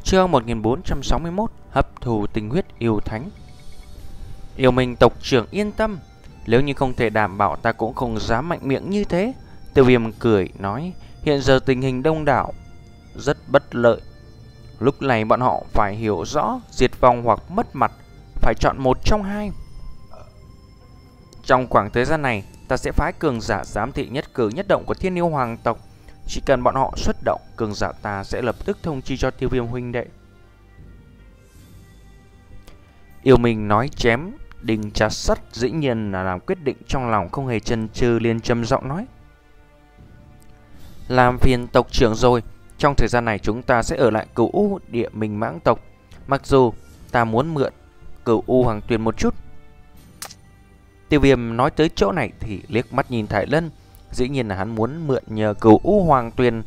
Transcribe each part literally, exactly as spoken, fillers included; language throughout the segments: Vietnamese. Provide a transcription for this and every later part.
Chương một nghìn bốn trăm sáu mươi mốt. Hấp thù tinh huyết yêu thánh. Yêu mình tộc trưởng yên tâm, nếu như không thể đảm bảo ta cũng không dám mạnh miệng như thế. Tiêu Viêm cười nói, hiện giờ tình hình đông đảo rất bất lợi. Lúc này bọn họ phải hiểu rõ diệt vong hoặc mất mặt, phải chọn một trong hai. Trong khoảng thời gian này, ta sẽ phái cường giả giám thị nhất cử nhất động của Thiên Yêu Hoàng tộc. Chỉ cần bọn họ xuất động, cường giả ta sẽ lập tức thông chi cho Tiêu Viêm huynh đệ. Yêu mình nói chém đinh chặt sắt, dĩ nhiên là làm quyết định trong lòng, không hề chần chừ, liền trầm giọng nói: làm phiền tộc trưởng rồi, trong thời gian này chúng ta sẽ ở lại Cửu U Địa Minh Mãng tộc. Mặc dù ta muốn mượn Cửu U Hoàng Tuyền một chút. Tiêu Viêm nói tới chỗ này thì liếc mắt nhìn Thái Lân. Dĩ nhiên là hắn muốn mượn nhờ Cửu U Hoàng Tuyền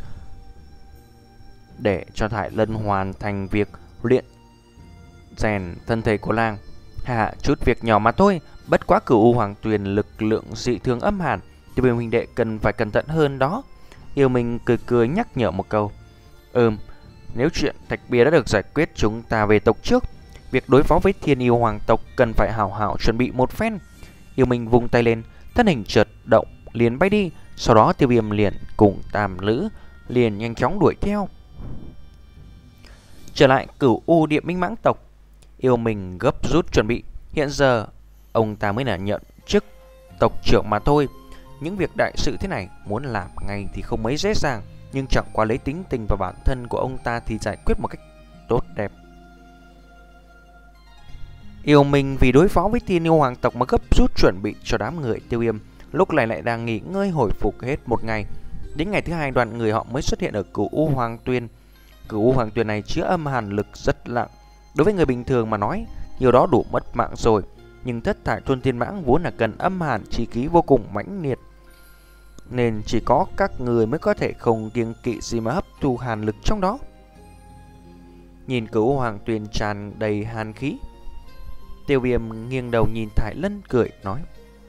để cho Thái Lân hoàn thành việc luyện rèn thân thể của làng. Hà, chút việc nhỏ mà thôi. Bất quá Cửu U Hoàng Tuyền lực lượng dị thường âm hàn, Tiêu Viêm huynh đệ cần phải cẩn thận hơn đó. Yêu mình cười cười nhắc nhở một câu. Ừm, nếu chuyện thạch bia đã được giải quyết, chúng ta về tộc trước. Việc đối phó với Thiên Yêu Hoàng tộc cần phải hào hảo chuẩn bị một phen. Yêu mình vung tay lên, thân hình chợt động liền bay đi. Sau đó Tiêu Viêm liền cùng Tam Lữ liền nhanh chóng đuổi theo. Trở lại Cửu U Địa Minh Mãng tộc, Yêu mình gấp rút chuẩn bị. Hiện giờ ông ta mới là nhận chức tộc trưởng mà thôi. Những việc đại sự thế này muốn làm ngay thì không mấy dễ dàng, nhưng chẳng qua lấy tính tình và bản thân của ông ta thì giải quyết một cách tốt đẹp. Yêu mình vì đối phó với Thiên Yêu Hoàng tộc mà gấp rút chuẩn bị cho đám người Tiêu Viêm lúc này lại đang nghỉ ngơi hồi phục hết một ngày. Đến ngày thứ hai, đoàn người họ mới xuất hiện ở Cửu U Hoàng Tuyền. Cửu U Hoàng Tuyền này chứa âm hàn lực rất nặng. Đối với người bình thường mà nói, nhiều đó đủ mất mạng rồi. Nhưng thất thải Thôn Thiên Mãng vốn là cần âm hàn chi khí vô cùng mãnh liệt, nên chỉ có các người mới có thể không kiêng kỵ gì mà hấp thu hàn lực trong đó. Nhìn Cửu Hoàng Tuyền tràn đầy hàn khí, Tiêu Viêm nghiêng đầu nhìn Thái Lân cười nói: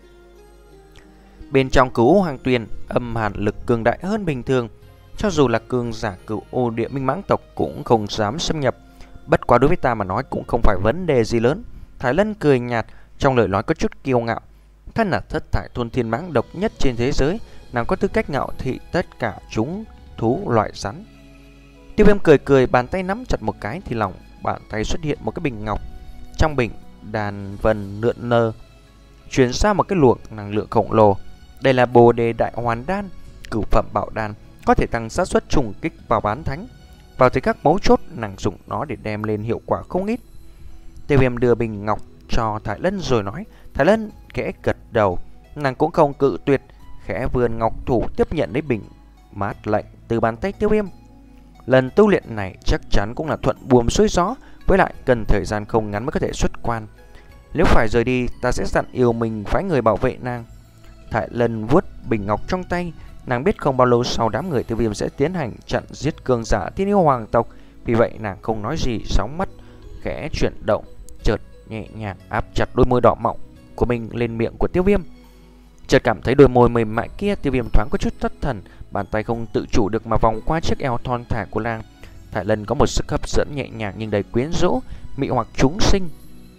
bên trong Cửu Hoàng Tuyền âm hàn lực cường đại hơn bình thường, cho dù là cường giả Cửu U Địa Minh Mãng tộc cũng không dám xâm nhập. Bất quá đối với ta mà nói cũng không phải vấn đề gì lớn. Thái Lân cười nhạt, trong lời nói có chút kiêu ngạo. Thân là thất thải Thôn Thiên Mãng độc nhất trên thế giới, nàng có tư cách ngạo thị tất cả chúng thú loại rắn. Tiêu Viêm cười cười, bàn tay nắm chặt một cái thì lòng bàn tay xuất hiện một cái bình ngọc. Trong bình đàn vân lượn lờ, truyền ra một cái luồng năng lượng khổng lồ. Đây là Bồ Đề Đại Hoàn Đan, cửu phẩm bảo đan, có thể tăng xác suất trùng kích vào bán thánh. Vào thời khắc mấu chốt, nàng dùng nó để đem lên hiệu quả không ít. Tiêu Viêm đưa bình ngọc cho Thái Lân rồi nói. Thái Lân khẽ gật đầu, nàng cũng không cự tuyệt, khẽ vươn ngọc thủ tiếp nhận lấy bình mát lạnh từ bàn tay Tiêu Viêm. Lần tu luyện này chắc chắn cũng là thuận buồm xuôi gió, với lại cần thời gian không ngắn mới có thể xuất quan. Nếu phải rời đi, ta sẽ dặn Yêu mình phái người bảo vệ nàng. Thái Lân vuốt bình ngọc trong tay, nàng biết không bao lâu sau đám người Tiêu Viêm sẽ tiến hành chặn giết cường giả Thiên Yêu Hoàng tộc, vì vậy nàng không nói gì, sóng mắt khẽ chuyển động, chợt nhẹ nhàng áp chặt đôi môi đỏ mọng của mình lên miệng của Tiêu Viêm. Chợt cảm thấy đôi môi mềm mại kia, Tiêu Viêm thoáng có chút thất thần, bàn tay không tự chủ được mà vòng qua chiếc eo thon thả của nàng. Thái Lân có một sức hấp dẫn nhẹ nhàng nhưng đầy quyến rũ, mị hoặc chúng sinh.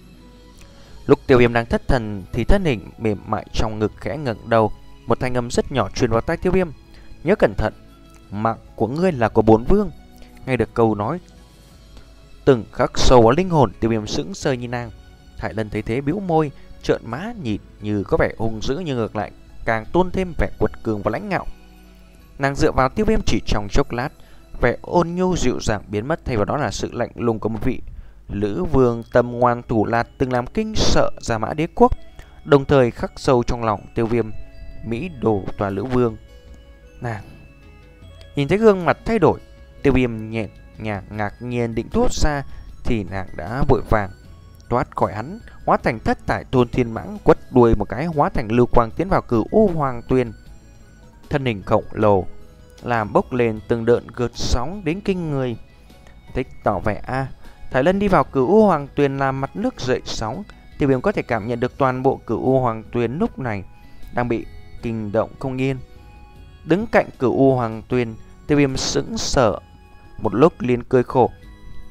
Lúc Tiêu Viêm đang thất thần thì thân hình mềm mại trong ngực khẽ ngẩng đầu, một thanh âm rất nhỏ truyền vào tai Tiêu Viêm: nhớ cẩn thận, mạng của ngươi là của Bổn Vương. Nghe được câu nói từng khắc sâu vào linh hồn, Tiêu Viêm sững sờ nhìn nàng. Thái Lân thấy thế bĩu môi, trợn má nhìn như có vẻ hung dữ, nhưng ngược lại càng tôn thêm vẻ quật cường và lãnh ngạo. Nàng dựa vào Tiêu Viêm chỉ trong chốc lát, vẻ ôn nhu dịu dàng biến mất, thay vào đó là sự lạnh lùng của một vị lữ vương tâm ngoan thủ lạt từng làm kinh sợ Gia Mã Đế quốc, đồng thời khắc sâu trong lòng Tiêu Viêm mỹ đồ tòa lữ vương. Nàng nhìn thấy gương mặt thay đổi, Tiêu Viêm nhẹ nhàng ngạc nhiên định thốt ra thì nàng đã vội vàng thoát khỏi hắn, hóa thành thất thải Thôn Thiên Mãng, quất đuôi một cái hóa thành lưu quang tiến vào Cửu U Hoàng Tuyền. Thân hình khổng lồ làm bốc lên từng đợt gợt sóng đến kinh người. Thích tỏ vẻ a. Thái Lân đi vào Cửu U Hoàng Tuyền làm mặt nước dậy sóng. Tiêu Viêm có thể cảm nhận được toàn bộ Cửu U Hoàng Tuyền lúc này đang bị kinh động không yên. Đứng cạnh Cửu U Hoàng Tuyền, Tiêu Viêm sững sờ một lúc liền cười khổ.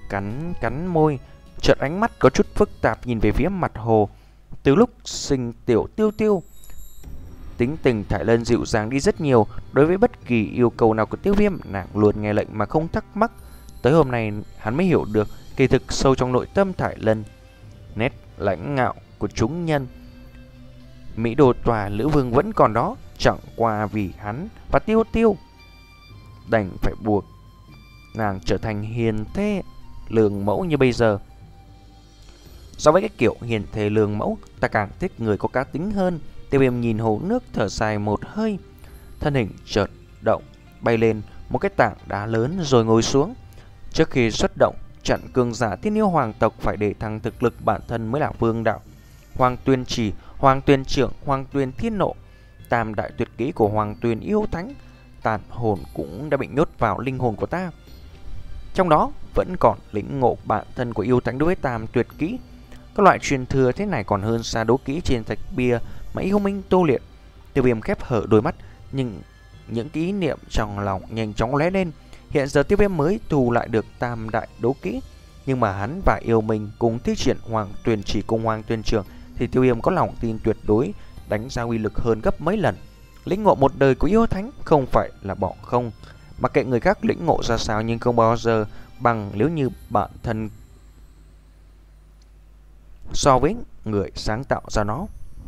cắn cắn môi, chợt ánh mắt có chút phức tạp nhìn về phía mặt hồ. Từ lúc Sinh Tiểu Tiêu Tiêu, tính tình Thải Lân dịu dàng đi rất nhiều. Đối với bất kỳ yêu cầu nào của Tiêu Viêm, nàng luôn nghe lệnh mà không thắc mắc. Tới hôm nay hắn mới hiểu được kỳ thực sâu trong nội tâm Thải Lân, nét lãnh ngạo của chúng nhân Mỹ Đồ Tòa Lữ Vương vẫn còn đó. Chẳng qua vì hắn và Tiêu Tiêu đành phải buộc nàng trở thành hiền thê lương mẫu như bây giờ. So với cái kiểu hiền thê lương mẫu, ta càng thích người có cá tính hơn. Tiêu Viêm nhìn hồ nước thở dài một hơi, thân hình chợt động bay lên một cái tảng đá lớn rồi ngồi xuống. Trước khi xuất động, trận cường giả Thiên Yêu Hoàng tộc phải để thăng thực lực bản thân mới là vương đạo. Hoàng Tuyền Chỉ, Hoàng Tuyền Trưởng, Hoàng Tuyền Thiên Nộ, tam đại tuyệt kỹ của Hoàng Tuyền Yêu Thánh, tàn hồn cũng đã bị nhốt vào linh hồn của ta. Trong đó vẫn còn lĩnh ngộ bản thân của yêu thánh đối với tam tuyệt kỹ. Các loại truyền thừa thế này còn hơn xa đấu kỹ trên thạch bia mà yêu minh tu luyện. Tiêu Viêm khép hở đôi mắt, nhưng những ý niệm trong lòng nhanh chóng lóe lên. Hiện giờ Tiêu Viêm mới thu lại được tam đại đấu kỹ, nhưng mà hắn và yêu minh cùng thi triển Hoàng Tuyền Chỉ cùng Hoàng Tuyền Trưởng thì Tiêu Viêm có lòng tin tuyệt đối đánh ra uy lực hơn gấp mấy lần. Lĩnh ngộ một đời của yêu thánh không phải là bỏ không. Mặc kệ người khác lĩnh ngộ ra sao nhưng không bao giờ bằng nếu như bản thân so với người sáng tạo ra nó.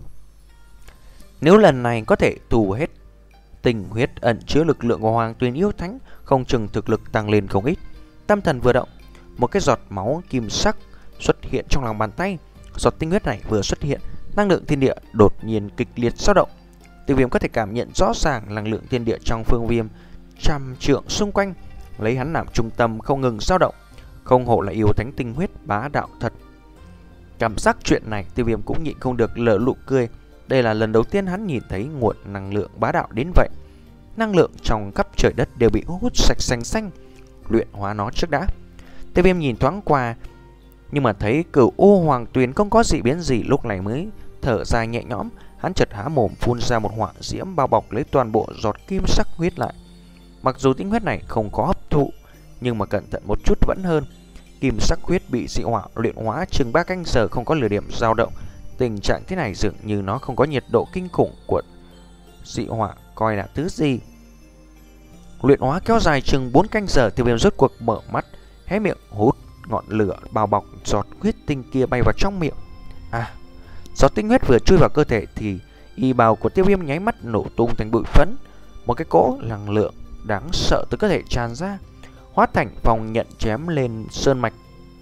Nếu lần này có thể thu hết tình huyết ẩn chứa lực lượng của Hoàng Tuyền Yêu Thánh, không chừng thực lực tăng lên không ít. Tâm thần vừa động, một cái giọt máu kim sắc xuất hiện trong lòng bàn tay. Giọt tinh huyết này vừa xuất hiện, năng lượng thiên địa đột nhiên kịch liệt dao động. Tiêu Viêm có thể cảm nhận rõ ràng năng lượng thiên địa trong phương viêm trăm trượng xung quanh, lấy hắn làm trung tâm không ngừng dao động. Không hổ là yêu thánh tinh huyết bá đạo thật. Cảm giác chuyện này, Tiêu Viêm cũng nhịn không được lở nụ cười. Đây là lần đầu tiên hắn nhìn thấy nguồn năng lượng bá đạo đến vậy. Năng lượng trong khắp trời đất đều bị hút sạch xanh xanh. Luyện hóa nó trước đã. Tiêu Viêm nhìn thoáng qua, nhưng mà thấy Cửu U Hoàng Tuyền không có dị biến gì, lúc này mới thở dài nhẹ nhõm. Hắn chợt há mồm phun ra một hỏa diễm bao bọc lấy toàn bộ giọt kim sắc huyết lại. Mặc dù tinh huyết này không có hấp thụ, nhưng mà cẩn thận một chút vẫn hơn. Kim sắc huyết bị dị hỏa luyện hóa chừng ba canh giờ không có lửa điểm dao động. Tình trạng thế này dường như nó không có nhiệt độ kinh khủng của dị hỏa coi là thứ gì. Luyện hóa kéo dài chừng bốn canh giờ, Tiêu Viêm rốt cuộc mở mắt, hé miệng hút ngọn lửa bao bọc giọt huyết tinh kia bay vào trong miệng. À, giọt tinh huyết vừa chui vào cơ thể thì y bào của Tiêu Viêm nháy mắt nổ tung thành bụi phấn. Một cái cỗ năng lượng đáng sợ từ cơ thể tràn ra, hóa thành vòng nhận chém lên sơn mạch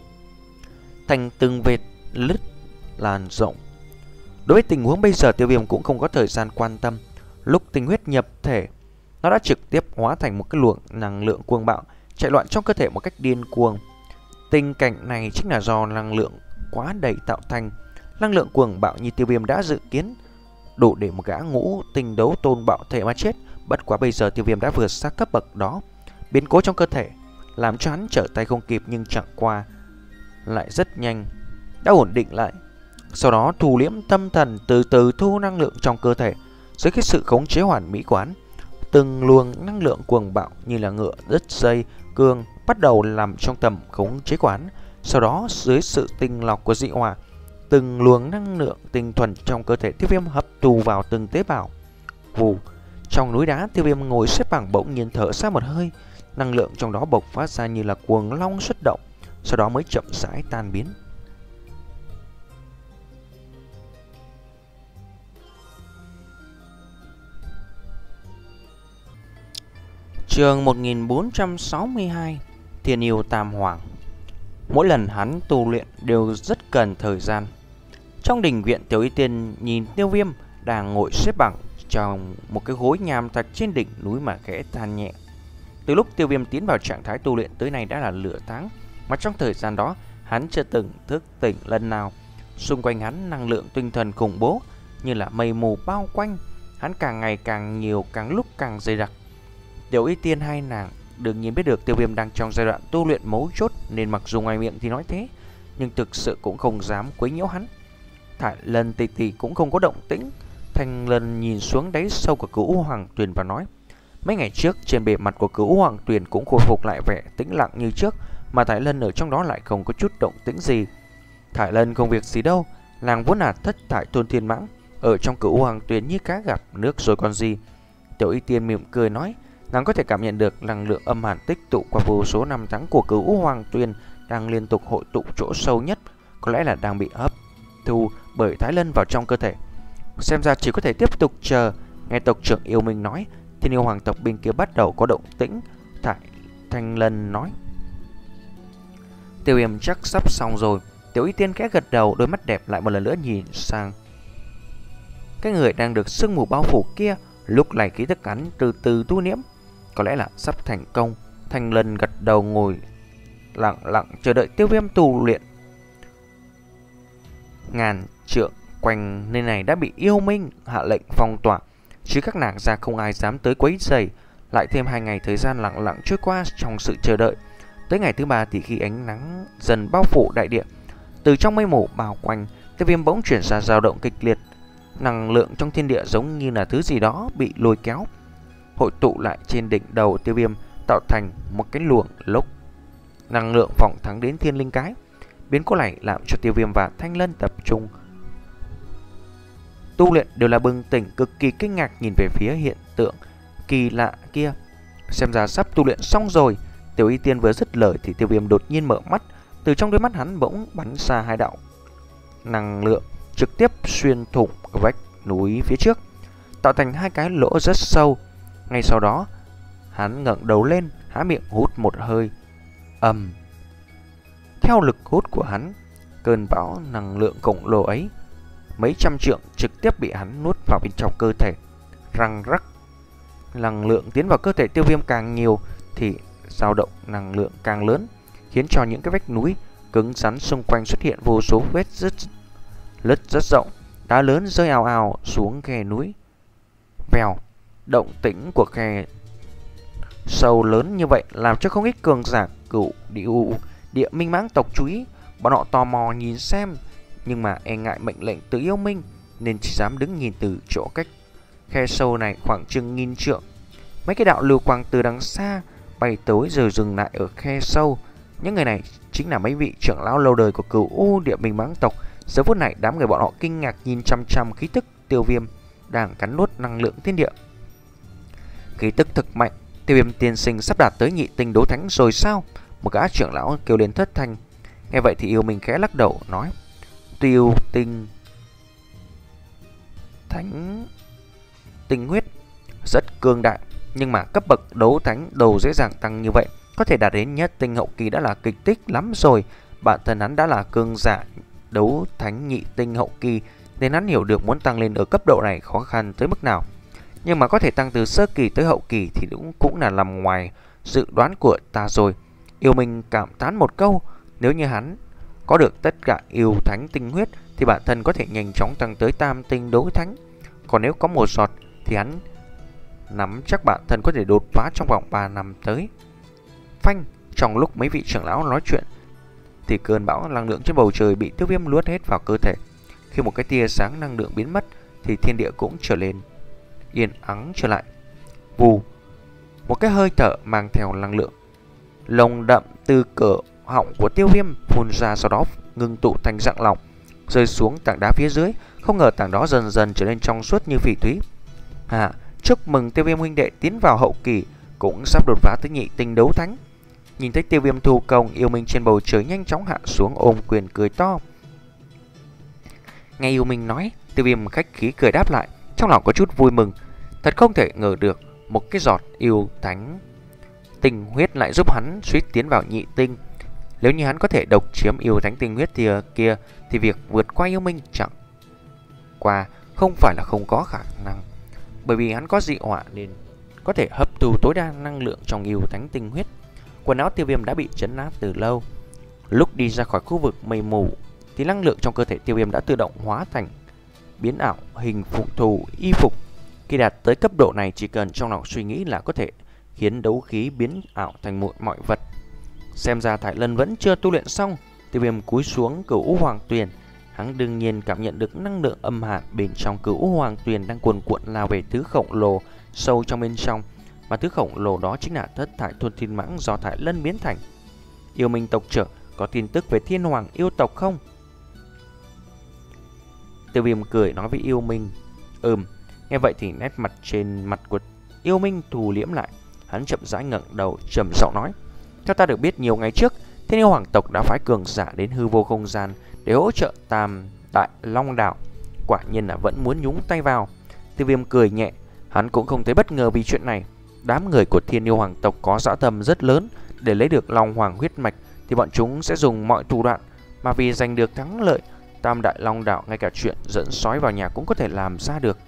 thành từng vệt lứt lan rộng. Đối với tình huống bây giờ, Tiêu Viêm cũng không có thời gian quan tâm. Lúc tinh huyết nhập thể, nó đã trực tiếp hóa thành một cái luồng năng lượng cuồng bạo chạy loạn trong cơ thể một cách điên cuồng. Tình cảnh này chính là do năng lượng quá đầy tạo thành. Năng lượng cuồng bạo như Tiêu Viêm đã dự kiến, đủ để một gã ngũ tinh đấu tôn bạo thể mà chết. Bất quá bây giờ Tiêu Viêm đã vượt xa cấp bậc đó. Biến cố trong cơ thể làm cho hắn trở tay không kịp, nhưng chẳng qua lại rất nhanh đã ổn định lại. Sau đó thu liễm tâm thần, từ từ thu năng lượng trong cơ thể. Dưới cái sự khống chế hoàn mỹ của hắn, từng luồng năng lượng cuồng bạo như là ngựa đứt dây cương bắt đầu làm trong tầm khống chế của hắn. Sau đó dưới sự tinh lọc của dị hỏa, từng luồng năng lượng tinh thuần trong cơ thể Tiêu Viêm hấp thu vào từng tế bào. Vù, trong núi đá, Tiêu Viêm ngồi xếp bằng bỗng nhiên thở ra một hơi. Năng lượng trong đó bộc phát ra như là cuồng long xuất động, sau đó mới chậm rãi tan biến. Chương một nghìn bốn trăm sáu mươi hai, Thiên Yêu Tam Hoàng. Mỗi lần hắn tu luyện đều rất cần thời gian. Trong đình viện, Tiểu Y Tiên nhìn Tiêu Viêm đang ngồi xếp bằng trong một cái gối nham thạch trên đỉnh núi mà khẽ than nhẹ. Từ lúc Tiêu Viêm tiến vào trạng thái tu luyện tới nay đã là nửa tháng, mà trong thời gian đó hắn chưa từng thức tỉnh lần nào. Xung quanh hắn năng lượng tinh thần khủng bố như là mây mù bao quanh, hắn càng ngày càng nhiều, càng lúc càng dày đặc. Tiểu Y Tiên hai nàng đương nhiên biết được Tiêu Viêm đang trong giai đoạn tu luyện mấu chốt, nên mặc dù ngoài miệng thì nói thế, nhưng thực sự cũng không dám quấy nhiễu hắn. Thải Lân tỷ tỷ cũng không có động tĩnh. Thanh Lân nhìn xuống đáy sâu của Cửu Hoàng Tuyền và nói: mấy ngày trước trên bề mặt của Cửu Hoàng Tuyền cũng khôi phục lại vẻ tĩnh lặng như trước, mà Thái Lân ở trong đó lại không có chút động tĩnh gì. Thái Lân không việc gì đâu, nàng vốn là thất thải thôn thiên mãng, ở trong Cửu Hoàng Tuyền như cá gặp nước rồi còn gì. Tiểu Y Tiên mỉm cười nói, nàng có thể cảm nhận được năng lượng âm hàn tích tụ qua vô số năm tháng của Cửu Hoàng Tuyền đang liên tục hội tụ chỗ sâu nhất, có lẽ là đang bị hấp thu bởi Thái Lân vào trong cơ thể. Xem ra chỉ có thể tiếp tục chờ. Nghe tộc trưởng Yêu Minh nói, Thiên Yêu Hoàng tộc bên kia bắt đầu có động tĩnh. Thái Thanh Lân nói, Tiêu Viêm chắc sắp xong rồi. Tiểu Y Tiên khẽ gật đầu, đôi mắt đẹp lại một lần nữa nhìn sang cái người đang được sương mù bao phủ kia. Lúc này khí tức hắn từ từ tu nhiễm, có lẽ là sắp thành công. Thanh Lân gật đầu ngồi lặng lặng chờ đợi Tiêu Viêm tu luyện. Ngàn trượng quanh nơi này đã bị Yêu Minh hạ lệnh phong tỏa, chứ các nàng ra không ai dám tới quấy rầy. Lại thêm hai ngày thời gian lặng lặng trôi qua trong sự chờ đợi. Tới ngày thứ ba thì khi ánh nắng dần bao phủ đại địa, từ trong mây mù bao quanh, Tiêu Viêm bỗng chuyển ra dao động kịch liệt. Năng lượng trong thiên địa giống như là thứ gì đó bị lôi kéo, hội tụ lại trên đỉnh đầu Tiêu Viêm, tạo thành một cái luồng lốc năng lượng vọng thẳng đến thiên linh cái. Biến cố này làm cho Tiêu Viêm và Thanh Lân tập trung tu luyện đều là bừng tỉnh, cực kỳ kinh ngạc nhìn về phía hiện tượng kỳ lạ kia. Xem ra sắp tu luyện xong rồi. Tiểu Y Tiên vừa dứt lời thì Tiêu Viêm đột nhiên mở mắt. Từ trong đôi mắt hắn bỗng bắn ra hai đạo năng lượng trực tiếp xuyên thủng vách núi phía trước, tạo thành hai cái lỗ rất sâu. Ngay sau đó, hắn ngẩng đầu lên, há miệng hút một hơi. Ầm. Theo lực hút của hắn, cơn bão năng lượng khổng lồ ấy mấy trăm trượng trực tiếp bị hắn nuốt vào bên trong cơ thể. Răng rắc. Năng lượng tiến vào cơ thể Tiêu Viêm càng nhiều thì dao động năng lượng càng lớn, khiến cho những cái vách núi cứng rắn xung quanh xuất hiện vô số vết rứt lứt rất rộng, đá lớn rơi ào ào xuống khe núi. Vèo. Động tĩnh của khe sâu lớn như vậy làm cho không ít cường giả Cửu địa, địa minh mãng tộc chú ý. Bọn họ tò mò nhìn xem, nhưng mà e ngại mệnh lệnh từ Yêu Minh nên chỉ dám đứng nhìn từ chỗ cách khe sâu này khoảng chừng nghìn trượng. Mấy cái đạo lưu quang từ đằng xa bay tới rồi dừng lại ở khe sâu. Những người này chính là mấy vị trưởng lão lâu đời của Cửu U địa minh mãng tộc. Giờ phút này đám người bọn họ kinh ngạc nhìn chăm chăm khí tức Tiêu Viêm đang cắn nuốt năng lượng thiên địa. Khí tức thực mạnh. Tiêu Viêm tiên sinh sắp đạt tới nhị tinh đấu thánh rồi sao? Một gã trưởng lão kêu lên thất thanh. Nghe vậy thì Yêu Minh khẽ lắc đầu nói, Tiêu tinh thánh tinh huyết rất cường đại, nhưng mà cấp bậc đấu thánh đầu dễ dàng tăng như vậy, có thể đạt đến nhất tinh hậu kỳ đã là kịch tích lắm rồi. Bản thân hắn đã là cường giả đấu thánh nhị tinh hậu kỳ, nên hắn hiểu được muốn tăng lên ở cấp độ này khó khăn tới mức nào. Nhưng mà có thể tăng từ sơ kỳ tới hậu kỳ thì cũng cũng là nằm ngoài dự đoán của ta rồi. Yêu Minh cảm thán một câu, nếu như hắn có được tất cả yêu thánh tinh huyết thì bản thân có thể nhanh chóng tăng tới tam tinh đấu thánh. Còn nếu có một giọt thì hắn nắm chắc bản thân có thể đột phá trong vòng ba năm tới. Phanh. Trong lúc mấy vị trưởng lão nói chuyện thì cơn bão năng lượng trên bầu trời bị Tiêu Viêm luốt hết vào cơ thể. Khi một cái tia sáng năng lượng biến mất thì thiên địa cũng trở lên yên ắng trở lại. Vù. Một cái hơi thở mang theo năng lượng lồng đậm từ cửa họng của Tiêu Viêm phun ra, sau đó ngưng tụ thành dạng lỏng rơi xuống tảng đá phía dưới. Không ngờ tảng đó dần dần trở nên trong suốt như phỉ thúy. À, chúc mừng Tiêu Viêm huynh đệ tiến vào hậu kỳ, cũng sắp đột phá tới nhị tinh đấu thánh. Nhìn thấy Tiêu Viêm thu công, Yêu Minh trên bầu trời nhanh chóng hạ xuống ôm quyền cười to. Nghe Yêu Minh nói, Tiêu Viêm khách khí cười đáp lại, trong lòng có chút vui mừng. Thật không thể ngờ được một cái giọt yêu thánh tinh huyết lại giúp hắn suýt tiến vào nhị tinh. Nếu như hắn có thể độc chiếm yêu thánh tinh huyết thì kia thì việc vượt qua Yêu Minh chẳng qua không phải là không có khả năng, bởi vì hắn có dị hỏa nên có thể hấp thu tối đa năng lượng trong yêu thánh tinh huyết. Quần áo Tiêu Viêm đã bị trấn áp từ lâu. Lúc đi ra khỏi khu vực mây mù thì năng lượng trong cơ thể Tiêu Viêm đã tự động hóa thành biến ảo hình phụ thù y phục. Khi đạt tới cấp độ này, chỉ cần trong lòng suy nghĩ là có thể khiến đấu khí biến ảo thành mọi, mọi vật. Xem ra Thái Lân vẫn chưa tu luyện xong. Tiêu Viêm cúi xuống Cửu U Hoàng Tuyền. Hắn đương nhiên cảm nhận được năng lượng âm hàn bên trong Cửu U Hoàng Tuyền đang cuồn cuộn lao về thứ khổng lồ sâu trong bên trong, mà thứ khổng lồ đó chính là thất thải thôn thiên mãng do Thái Lân biến thành. Yêu Minh tộc trưởng, có tin tức về Thiên Hoàng yêu tộc không? Tiêu Viêm cười nói với Yêu Minh. Ừm. Nghe vậy thì nét mặt trên mặt của Yêu Minh thu liễm lại. Hắn chậm rãi ngẩng đầu trầm giọng nói. Theo ta được biết, nhiều ngày trước, Thiên Yêu Hoàng tộc đã phái cường giả đến hư vô không gian để hỗ trợ Tam Đại Long Đảo. Quả nhiên là vẫn muốn nhúng tay vào. Tiêu Viêm cười nhẹ. Hắn cũng không thấy bất ngờ vì chuyện này. Đám người của Thiên Yêu Hoàng tộc có dã tâm rất lớn. Để lấy được Long Hoàng huyết mạch thì bọn chúng sẽ dùng mọi thủ đoạn. Mà vì giành được thắng lợi, Tam Đại Long Đảo ngay cả chuyện dẫn sói vào nhà cũng có thể làm ra được.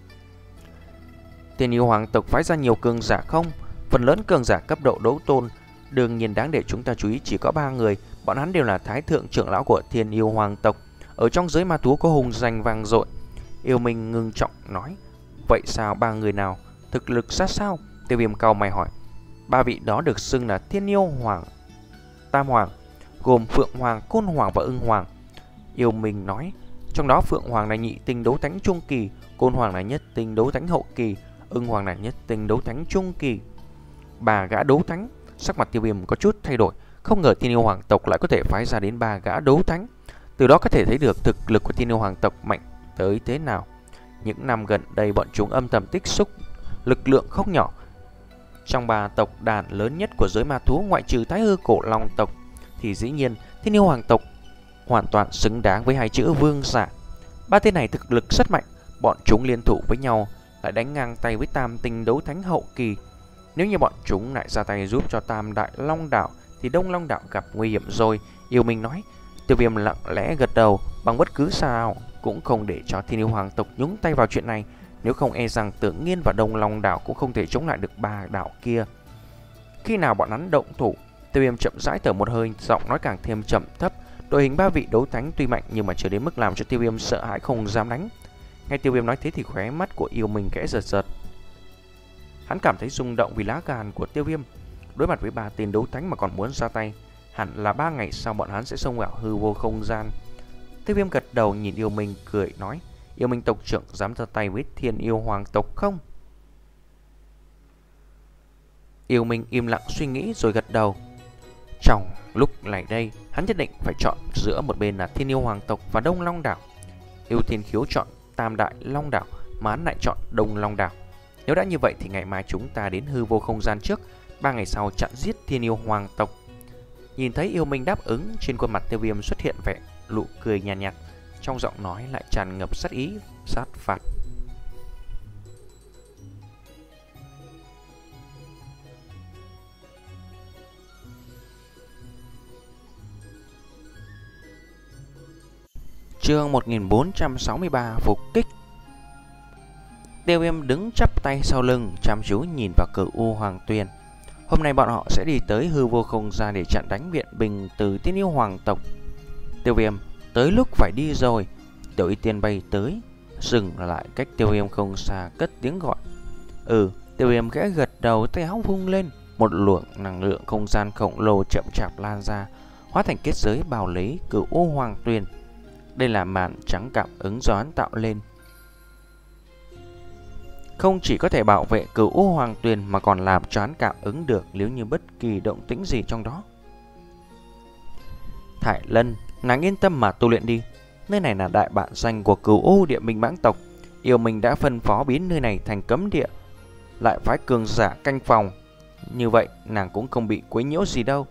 Thiên Yêu Hoàng tộc phái ra nhiều cường giả không? Phần lớn cường giả cấp độ đấu tôn. Đương nhiên đáng để chúng ta chú ý chỉ có ba người. Bọn hắn đều là thái thượng trưởng lão của Thiên Yêu Hoàng tộc. Ở trong giới ma thú có hùng danh vang dội. Yêu Minh ngưng trọng nói. Vậy sao ba người nào? Thực lực sát sao? Tiêu Viêm cau mày hỏi. Ba vị đó được xưng là Thiên Yêu Hoàng Tam Hoàng, gồm Phượng Hoàng, Côn Hoàng và Ưng Hoàng. Yêu Minh nói. Trong đó Phượng Hoàng là nhị tinh đấu thánh trung kỳ, Côn Hoàng là nhất tinh đấu thánh hậu kỳ, Ưng Hoàng là nhất tinh đấu thánh trung kỳ. Ba gã đấu thánh. Sắc mặt Tiêu Viêm có chút thay đổi. Không ngờ Thiên Yêu Hoàng tộc lại có thể phái ra đến ba gã đấu thánh. Từ đó có thể thấy được thực lực của Thiên Yêu Hoàng tộc mạnh tới thế nào. Những năm gần đây bọn chúng âm thầm tích xúc lực lượng không nhỏ. Trong ba tộc đàn lớn nhất của giới ma thú ngoại trừ Thái Hư Cổ Long tộc thì dĩ nhiên Thiên Yêu Hoàng tộc hoàn toàn xứng đáng với hai chữ vương giả. Ba tên này thực lực rất mạnh. Bọn chúng liên thủ với nhau lại đánh ngang tay với tam tinh đấu thánh hậu kỳ. Nếu như bọn chúng lại ra tay giúp cho Tam Đại Long Đảo thì Đông Long Đảo gặp nguy hiểm rồi. Yêu Minh nói. Tiêu Viêm lặng lẽ gật đầu. Bằng bất cứ sao cũng không để cho Thiên Yêu Hoàng tộc nhúng tay vào chuyện này. Nếu không e rằng Tử Nghiên và Đông Long Đảo cũng không thể chống lại được ba đảo kia. Khi nào bọn hắn động thủ? Tiêu Viêm chậm rãi thở một hơi, giọng nói càng thêm trầm thấp. Đội hình ba vị đấu thánh tuy mạnh nhưng mà chưa đến mức làm cho Tiêu Viêm sợ hãi không dám đánh. Ngay Tiêu Viêm nói thế thì khóe mắt của Yêu Minh khẽ giật giật. Hắn cảm thấy rung động vì lá gan của Tiêu Viêm. Đối mặt với ba tên đấu thánh mà còn muốn ra tay, hẳn là ba ngày sau bọn hắn sẽ xông vào hư vô không gian. Tiêu Viêm gật đầu nhìn Yêu Minh cười nói. Yêu Minh tộc trưởng dám ra tay với Thiên Yêu Hoàng tộc không? Yêu Minh im lặng suy nghĩ rồi gật đầu. Trong lúc này đây, hắn nhất định phải chọn giữa một bên là Thiên Yêu Hoàng tộc và Đông Long Đảo. Yêu Thiên Khiếu chọn Tam Đại Long Đảo mà hắn lại chọn Đông Long Đảo. Nếu đã như vậy thì ngày mai chúng ta đến hư vô không gian trước, ba ngày sau chặn giết Thiên Yêu Hoàng tộc. Nhìn thấy Yêu Minh đáp ứng, trên khuôn mặt Tiêu Viêm xuất hiện vẻ nụ cười nhàn nhạt, nhạt, trong giọng nói lại tràn ngập sát ý, sát phạt. Chương một nghìn bốn trăm sáu mươi ba phục kích. Tiêu Viêm đứng chắp tay sau lưng, chăm chú nhìn vào Cửu U Hoàng Tuyền. Hôm nay bọn họ sẽ đi tới hư vô không gian để chặn đánh viện binh từ Thiên Yêu Hoàng tộc. Tiêu Viêm, tới lúc phải đi rồi. Tiểu Y Tiên bay tới, dừng lại cách Tiêu Viêm không xa, cất tiếng gọi. Ừ, Tiêu Viêm khẽ gật đầu, tay áo vung lên, một luồng năng lượng không gian khổng lồ chậm chạp lan ra, hóa thành kết giới bao lấy Cửu U Hoàng Tuyền. Đây là màn trắng cảm ứng do hắn tạo lên. Không chỉ có thể bảo vệ Cửu U Hoàng Tuyền mà còn làm cho hắn cảm ứng được nếu như bất kỳ động tĩnh gì trong đó. Thải Lân, nàng yên tâm mà tu luyện đi. Nơi này là đại bản doanh của Cửu U Địa Minh Mãng tộc. Yêu Minh đã phân phó biến nơi này thành cấm địa, lại phái cường giả canh phòng. Như vậy nàng cũng không bị quấy nhiễu gì đâu.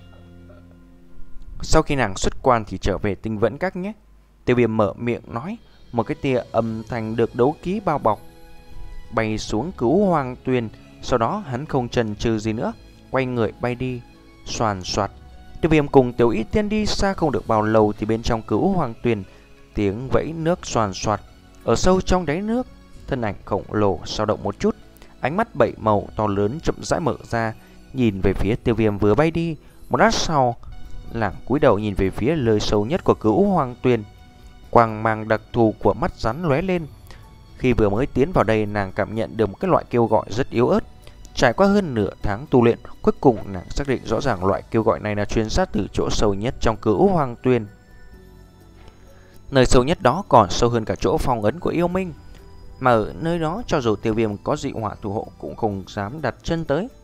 Sau khi nàng xuất quan thì trở về Tinh Vẫn Các nhé. Tiêu Viêm mở miệng nói. Một cái tia âm thanh được đấu ký bao bọc bay xuống Cửu Hoàng Tuyền. Sau đó hắn không chần chừ gì nữa, quay người bay đi. Xoàn xoạt, Tiêu Viêm cùng Tiểu Y Tiên đi xa không được bao lâu thì bên trong Cửu Hoàng Tuyền tiếng vẫy nước xoàn xoạt. Ở sâu trong đáy nước, thân ảnh khổng lồ dao động một chút, ánh mắt bảy màu to lớn chậm rãi mở ra, nhìn về phía Tiêu Viêm vừa bay đi. Một lát sau, nàng cúi đầu nhìn về phía nơi sâu nhất của Cửu Hoàng Tuyền. Quang mang đặc thù của mắt rắn lóe lên. Khi vừa mới tiến vào đây, nàng cảm nhận được một cái loại kêu gọi rất yếu ớt. Trải qua hơn nửa tháng tu luyện, cuối cùng nàng xác định rõ ràng loại kêu gọi này là truyền sát từ chỗ sâu nhất trong Cửu Hoàng Tuyền. Nơi sâu nhất đó còn sâu hơn cả chỗ phong ấn của Yêu Minh, mà ở nơi đó cho dù Tiêu Viêm có dị hỏa thủ hộ cũng không dám đặt chân tới.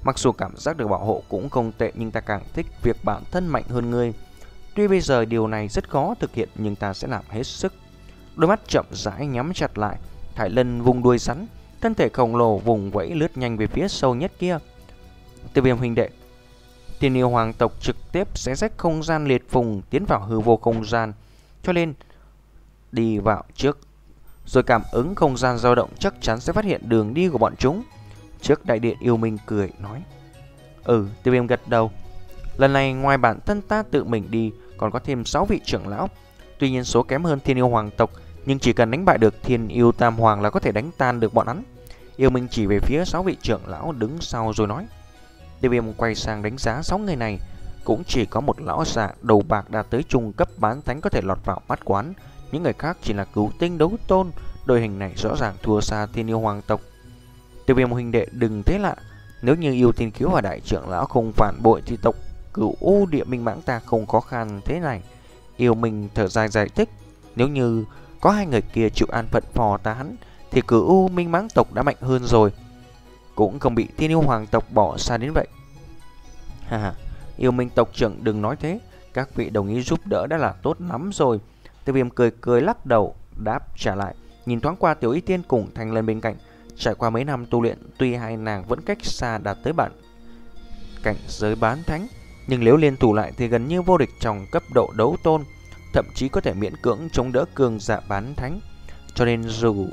Mặc dù cảm giác được bảo hộ cũng không tệ, nhưng ta càng thích việc bản thân mạnh hơn ngươi. Tuy bây giờ điều này rất khó thực hiện, nhưng ta sẽ làm hết sức. Đôi mắt chậm rãi nhắm chặt lại. Thái Lân vung đuôi rắn, thân thể khổng lồ vùng vẫy lướt nhanh về phía sâu nhất kia. Tiêu Viêm huynh đệ. Thiên yêu hoàng tộc trực tiếp xé rách không gian liệt vùng tiến vào hư vô không gian, cho nên đi vào trước rồi cảm ứng không gian dao động chắc chắn sẽ phát hiện đường đi của bọn chúng. Trước đại điện yêu minh cười nói. Ừ, Tiêu Viêm gật đầu. Lần này ngoài bản thân ta tự mình đi, còn có thêm sáu vị trưởng lão. Tuy nhiên số kém hơn thiên yêu hoàng tộc, nhưng chỉ cần đánh bại được thiên yêu tam hoàng là có thể đánh tan được bọn hắn. Yêu minh chỉ về phía sáu vị trưởng lão đứng sau rồi nói. Tiêu Viêm quay sang đánh giá sáu người này. Cũng chỉ có một lão già đầu bạc đạt tới trung cấp bán thánh có thể lọt vào mắt quán. Những người khác chỉ là cứu tinh đấu tôn. Đội hình này rõ ràng thua xa thiên yêu hoàng tộc. Tiêu Viêm huynh đệ đừng thế lạ. Nếu như yêu thiên cứu và đại trưởng lão không phản bội thì tộc Cửu U Địa Minh Mãng ta không khó khăn thế này. Yêu Minh thở dài giải thích. Nếu như có hai người kia chịu an phận phò ta hắn thì Cửu U Minh Mãng tộc đã mạnh hơn rồi, cũng không bị thiên yêu hoàng tộc bỏ xa đến vậy. Ha ha, yêu minh tộc trưởng đừng nói thế. Các vị đồng ý giúp đỡ đã là tốt lắm rồi. Tiêu Viêm cười cười lắc đầu đáp trả lại. Nhìn thoáng qua Tiểu Y Tiên cùng Thanh Lân bên cạnh. Trải qua mấy năm tu luyện, tuy hai nàng vẫn cách xa đạt tới bản cảnh giới bán thánh, nhưng nếu liên thủ lại thì gần như vô địch trong cấp độ đấu tôn, thậm chí có thể miễn cưỡng chống đỡ cường giả bán thánh. Cho nên dù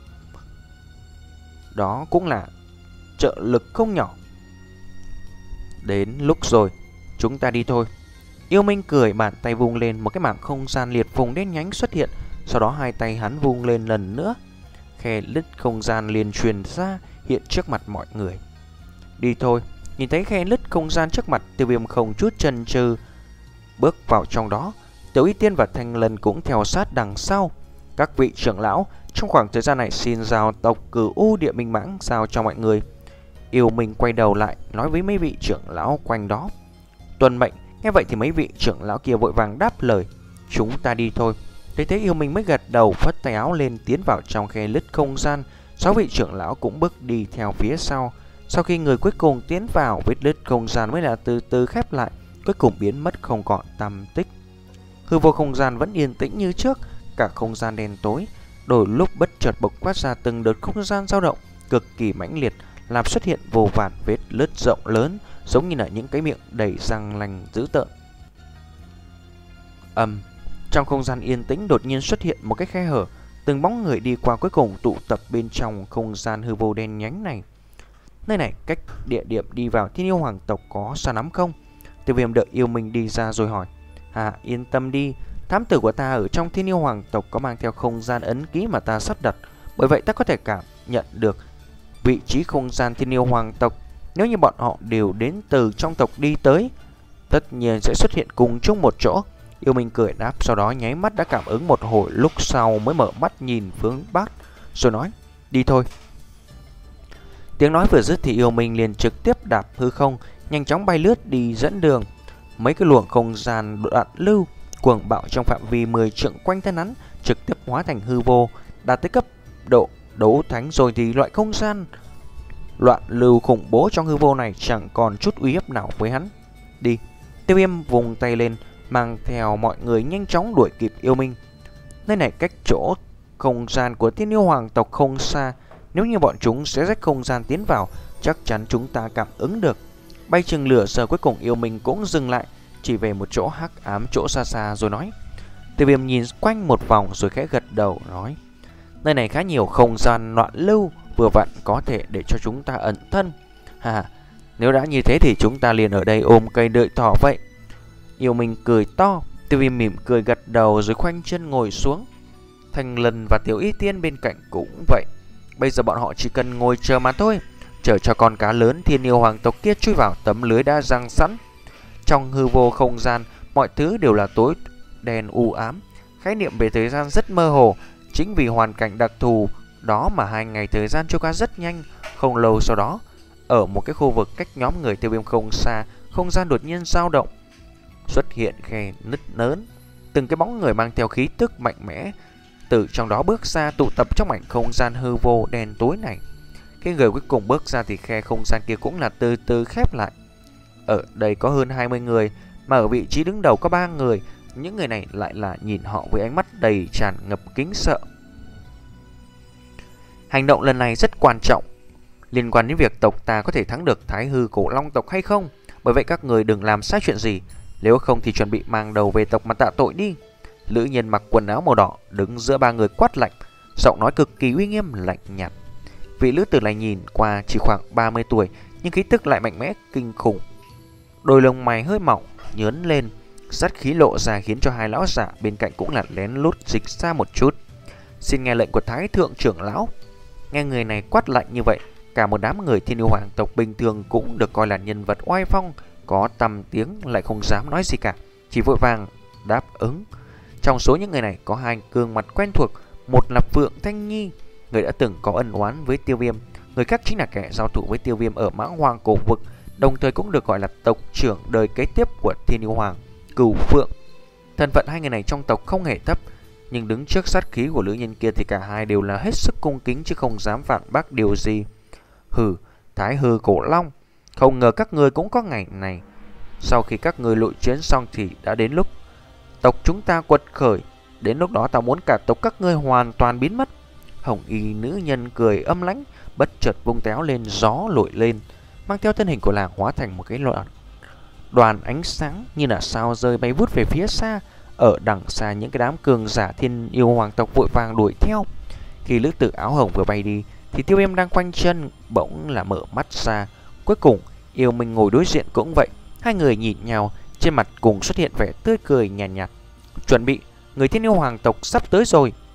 đó cũng là trợ lực không nhỏ. Đến lúc rồi, chúng ta đi thôi. Yêu Minh cười, bàn tay vung lên, một cái mảng không gian liệt vùng đen nhánh xuất hiện. Sau đó hai tay hắn vung lên lần nữa, khe lứt không gian liền truyền ra hiện trước mặt mọi người. Đi thôi. Nhìn thấy khe lứt không gian trước mặt, Tiêu Viêm không chút chần chừ bước vào trong đó. Tiểu Y Tiên và Thanh Lân cũng theo sát đằng sau. Các vị trưởng lão, trong khoảng thời gian này xin giao tộc Cửu U Địa Minh Mãng giao cho mọi người. Yêu Minh quay đầu lại nói với mấy vị trưởng lão quanh đó. Tuân mệnh. Nghe vậy thì mấy vị trưởng lão kia vội vàng đáp lời. Chúng ta đi thôi. Thế thế Yêu Minh mới gật đầu, phất tay áo lên tiến vào trong khe lứt không gian. Sáu vị trưởng lão cũng bước đi theo phía sau. Sau khi người cuối cùng tiến vào, vết lứt không gian mới là từ từ khép lại, cuối cùng biến mất không còn tăm tích. Hư vô không gian vẫn yên tĩnh như trước, cả không gian đen tối. Đôi lúc bất chợt bộc phát ra từng đợt không gian dao động cực kỳ mãnh liệt, làm xuất hiện vô vàn vết lứt rộng lớn, giống như là những cái miệng đầy răng lành dữ tợn. Âm um, trong không gian yên tĩnh đột nhiên xuất hiện một cái khe hở, từng bóng người đi qua cuối cùng tụ tập bên trong không gian hư vô đen nhánh này. Nơi này cách địa điểm đi vào thiên yêu hoàng tộc có xa lắm không? Tiêu Viêm đợi Yêu Minh đi ra rồi hỏi. À, yên tâm đi, thám tử của ta ở trong thiên yêu hoàng tộc có mang theo không gian ấn ký mà ta sắp đặt, bởi vậy ta có thể cảm nhận được vị trí không gian thiên yêu hoàng tộc. Nếu như bọn họ đều đến từ trong tộc đi tới, tất nhiên sẽ xuất hiện cùng chung một chỗ. Yêu Minh cười đáp, sau đó nháy mắt đã cảm ứng một hồi, lúc sau mới mở mắt nhìn hướng bắc rồi nói. Đi thôi. Tiếng nói vừa dứt thì Yêu Minh liền trực tiếp đạp hư không, nhanh chóng bay lướt đi dẫn đường. Mấy cái luồng không gian đoạn lưu cuồng bạo trong phạm vi mười trượng quanh thân hắn trực tiếp hóa thành hư vô, đạt tới cấp độ đấu thánh rồi thì loại không gian loạn lưu khủng bố trong hư vô này chẳng còn chút uy hiếp nào với hắn. Đi. Tiêu Viêm vùng tay lên, mang theo mọi người nhanh chóng đuổi kịp Yêu Minh. Nơi này cách chỗ không gian của thiên yêu hoàng tộc không xa, nếu như bọn chúng sẽ rách không gian tiến vào, chắc chắn chúng ta cảm ứng được. Bay chừng lửa giờ cuối cùng Yêu Minh cũng dừng lại, chỉ về một chỗ hắc ám chỗ xa xa rồi nói. Tiêu Viêm nhìn quanh một vòng rồi khẽ gật đầu nói. Nơi này khá nhiều không gian loạn lưu, vừa vặn có thể để cho chúng ta ẩn thân. Hà, nếu đã như thế thì chúng ta liền ở đây ôm cây đợi thỏ vậy. Yêu Minh cười to. Tiêu Viêm mỉm cười gật đầu rồi khoanh chân ngồi xuống. Thanh Lân và Tiểu Y Tiên bên cạnh cũng vậy. Bây giờ bọn họ chỉ cần ngồi chờ mà thôi, chờ cho con cá lớn thiên yêu hoàng tộc kia chui vào tấm lưới đã răng sẵn. Trong hư vô không gian, mọi thứ đều là tối đen u ám, khái niệm về thời gian rất mơ hồ. Chính vì hoàn cảnh đặc thù đó mà hai ngày thời gian trôi qua rất nhanh. Không lâu sau đó, ở một cái khu vực cách nhóm người Tiêu Viêm không xa, không gian đột nhiên dao động, xuất hiện khe nứt lớn. Từng cái bóng người mang theo khí tức mạnh mẽ từ trong đó bước ra, tụ tập trong mảnh không gian hư vô đen tối này. Khi người cuối cùng bước ra thì khe không gian kia cũng là từ từ khép lại. Ở đây có hơn hai mươi người, mà ở vị trí đứng đầu có ba người. Những người này lại là nhìn họ với ánh mắt đầy tràn ngập kính sợ. Hành động lần này rất quan trọng, liên quan đến việc tộc ta có thể thắng được Thái Hư Cổ Long tộc hay không. Bởi vậy các người đừng làm sai chuyện gì, nếu không thì chuẩn bị mang đầu về tộc mà tạ tội đi. Lữ nhân mặc quần áo màu đỏ đứng giữa ba người quát lạnh, giọng nói cực kỳ uy nghiêm lạnh nhạt. Vị lữ tử này nhìn qua chỉ khoảng ba mươi tuổi, nhưng khí tức lại mạnh mẽ kinh khủng. Đôi lông mày hơi mỏng nhớn lên, sát khí lộ ra khiến cho hai lão giả bên cạnh cũng là lén lút dịch ra một chút. Xin nghe lệnh của Thái thượng trưởng lão. Nghe người này quát lạnh như vậy, cả một đám người Thiên Yêu Hoàng tộc bình thường cũng được coi là nhân vật oai phong, có tầm tiếng lại không dám nói gì cả, chỉ vội vàng đáp ứng. Trong số những người này có hai gương mặt quen thuộc, một là Phượng Thanh Nhi, người đã từng có ân oán với Tiêu Viêm, người khác chính là kẻ giao thủ với Tiêu Viêm ở Mãng Hoàng cổ vực, đồng thời cũng được gọi là tộc trưởng đời kế tiếp của Thiên Yêu Hoàng, Cửu Phượng. Thân phận hai người này trong tộc không hề thấp, nhưng đứng trước sát khí của lữ nhân kia thì cả hai đều là hết sức cung kính chứ không dám phản bác điều gì. Hừ, Thái Hư Cổ Long, không ngờ các người cũng có ngày này. Sau khi các người lội chiến xong thì đã đến lúc tộc chúng ta quật khởi. Đến lúc đó ta muốn cả tộc các ngươi hoàn toàn biến mất. Hồng y nữ nhân cười âm lãnh, bất chợt vung téo lên, gió nổi lên, mang theo thân hình của nàng hóa thành một cái loạt đoàn ánh sáng như là sao rơi bay vút về phía xa. Ở đằng xa những cái đám cường giả Thiên Yêu Hoàng tộc vội vàng đuổi theo. Khi lữ tử áo hồng vừa bay đi thì Tiêu Viêm đang quanh chân bỗng là mở mắt ra. Cuối cùng Yêu Minh ngồi đối diện cũng vậy. Hai người nhìn nhau, trên mặt cùng xuất hiện vẻ tươi cười nhàn nhạt, nhạt. Chuẩn bị, người Thiên Yêu Hoàng tộc sắp tới rồi.